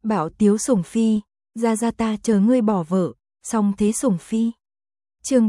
Bảo Tiếu Sủng Phi, ra ta chờ ngươi bỏ vợ, song thế Sủng Phi. Chương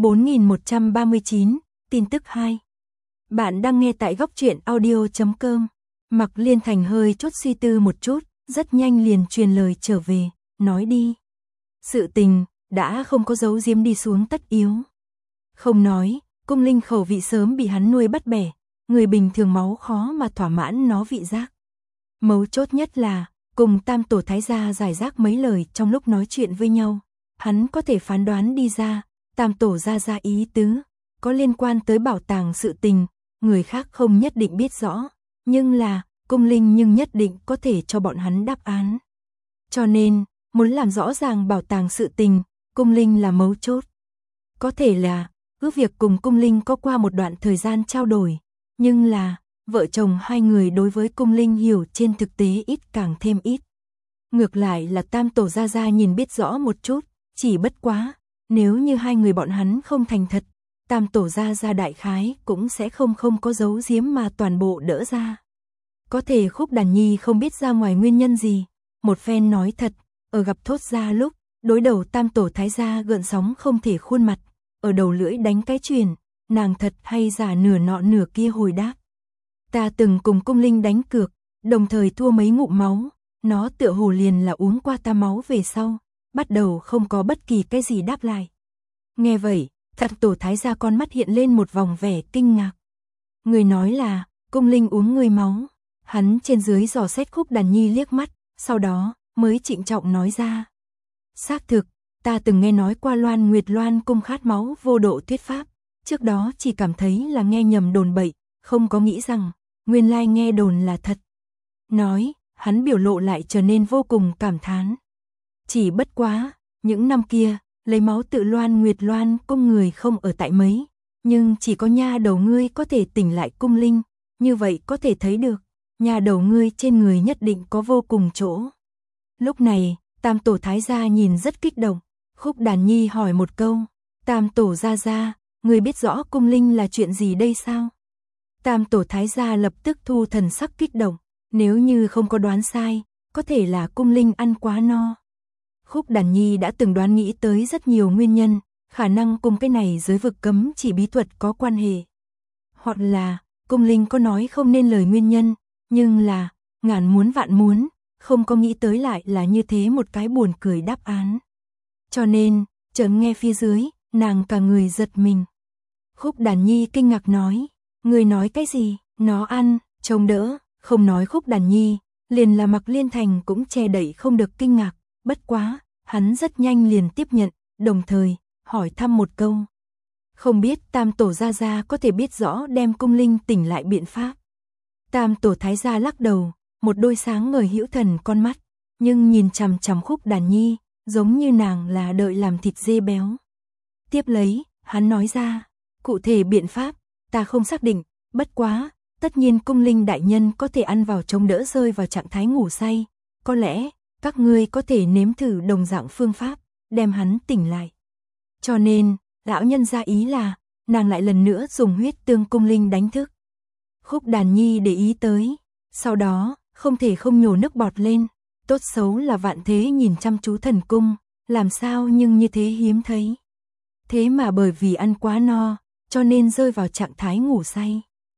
4139, tin tức 2. Bạn đang nghe tại góc truyện audio.com. Mạc Liên Thành hơi chốt suy tư một chút, rất nhanh liền truyền lời trở về, nói đi. Sự tình đã không có dấu diếm đi xuống tất yếu. Không nói, cung linh khẩu vị sớm bị hắn nuôi bắt bẻ, người bình thường máu khó mà thỏa mãn nó vị giác. Mấu chốt nhất là, cùng Tam Tổ Thái gia giải rác mấy lời trong lúc nói chuyện với nhau, hắn có thể phán đoán đi ra, Tam Tổ gia ý tứ, có liên quan tới bảo tàng sự tình, người khác không nhất định biết rõ, nhưng là, cung linh nhưng nhất định có thể cho bọn hắn đáp án. Cho nên, muốn làm rõ ràng bảo tàng sự tình, cung linh là mấu chốt. Có thể là, ước việc cùng cung linh có qua một đoạn thời gian trao đổi, nhưng là, vợ chồng hai người đối với cung linh hiểu trên thực tế ít càng thêm ít. Ngược lại là Tam Tổ gia nhìn biết rõ một chút, chỉ bất quá, nếu như hai người bọn hắn không thành thật, Tam Tổ gia đại khái cũng sẽ không có giấu giếm mà toàn bộ đỡ ra. Có thể Khúc Đàn Nhi không biết ra ngoài nguyên nhân gì, một phen nói thật, ở gặp Thốt gia lúc, đối đầu Tam Tổ Thái gia gợn sóng không thể khuôn mặt, ở đầu lưỡi đánh cái truyền, nàng thật hay giả nửa nọ nửa kia hồi đáp. Ta từng cùng cung linh đánh cược, đồng thời thua mấy ngụm máu, nó tựa hồ liền là uống qua ta máu về sau, bắt đầu không có bất kỳ cái gì đáp lại. Nghe vậy, Tam Tổ Thái gia con mắt hiện lên một vòng vẻ kinh ngạc. Người nói là, cung linh uống người máu, hắn trên dưới dò xét Khúc Đàn Nhi liếc mắt, sau đó, mới trịnh trọng nói ra. Xác thực, ta từng nghe nói qua Loan Nguyệt Loan cung khát máu vô độ thuyết pháp, trước đó chỉ cảm thấy là nghe nhầm đồn bậy, không có nghĩ rằng, nguyên lai nghe đồn là thật. Nói, hắn biểu lộ lại trở nên vô cùng cảm thán. Chỉ bất quá, những năm kia, lấy máu tự Loan Nguyệt Loan cung người không ở tại mấy, nhưng chỉ có nha đầu ngươi có thể tỉnh lại cung linh, như vậy có thể thấy được, nha đầu ngươi trên người nhất định có vô cùng chỗ. Lúc này, Tam Tổ Thái gia nhìn rất kích động, Khúc Đàn Nhi hỏi một câu, Tam Tổ gia, ngươi biết rõ cung linh là chuyện gì đây sao? Tam Tổ Thái gia lập tức thu thần sắc kích động, nếu như không có đoán sai, có thể là cung linh ăn quá no. Khúc Đàn Nhi đã từng đoán nghĩ tới rất nhiều nguyên nhân, khả năng cùng cái này giới vực cấm chỉ bí thuật có quan hệ. Hoặc là, cung linh có nói không nên lời nguyên nhân, nhưng là, ngàn muốn vạn muốn, không có nghĩ tới lại là như thế một cái buồn cười đáp án. Cho nên, chợt nghe phía dưới, nàng cả người giật mình. Khúc Đàn Nhi kinh ngạc nói, người nói cái gì, nó ăn, trông đỡ, không nói Khúc Đàn Nhi, liền là Mạc Liên Thành cũng che đậy không được kinh ngạc, bất quá, hắn rất nhanh liền tiếp nhận, đồng thời, hỏi thăm một câu. Không biết Tam Tổ gia có thể biết rõ đem cung linh tỉnh lại biện pháp. Tam Tổ Thái gia lắc đầu, một đôi sáng ngời hữu thần con mắt, nhưng nhìn chằm chằm Khúc Đàn Nhi, giống như nàng là đợi làm thịt dê béo. Tiếp lấy, hắn nói ra, cụ thể biện pháp, ta không xác định, bất quá, tất nhiên cung linh đại nhân có thể ăn vào chống đỡ rơi vào trạng thái ngủ say, có lẽ, các ngươi có thể nếm thử đồng dạng phương pháp, đem hắn tỉnh lại. Cho nên, lão nhân ra ý là, nàng lại lần nữa dùng huyết tương cung linh đánh thức. Khúc Đàn Nhi để ý tới, sau đó, không thể không nhổ nước bọt lên, tốt xấu là vạn thế nhìn chăm chú thần cung, làm sao nhưng như thế hiếm thấy. Thế mà bởi vì ăn quá no, cho nên rơi vào trạng thái ngủ say.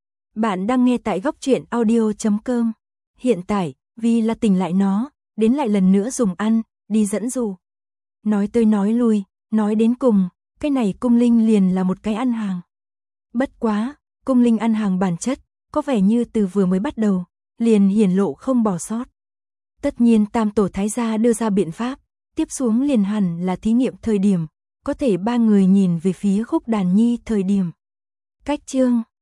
Bạn đang nghe tại góc truyện audio.com. Hiện tại, vì là tỉnh lại nó, đến lại lần nữa dùng ăn, đi dẫn dụ. Nói tới nói lui, nói đến cùng, cái này cung linh liền là một cái ăn hàng. Bất quá, cung linh ăn hàng bản chất, có vẻ như từ vừa mới bắt đầu, liền hiển lộ không bỏ sót. Tất nhiên Tam Tổ Thái gia đưa ra biện pháp, tiếp xuống liền hẳn là thí nghiệm thời điểm, có thể ba người nhìn về phía Khúc Đàn Nhi thời điểm. Cách chương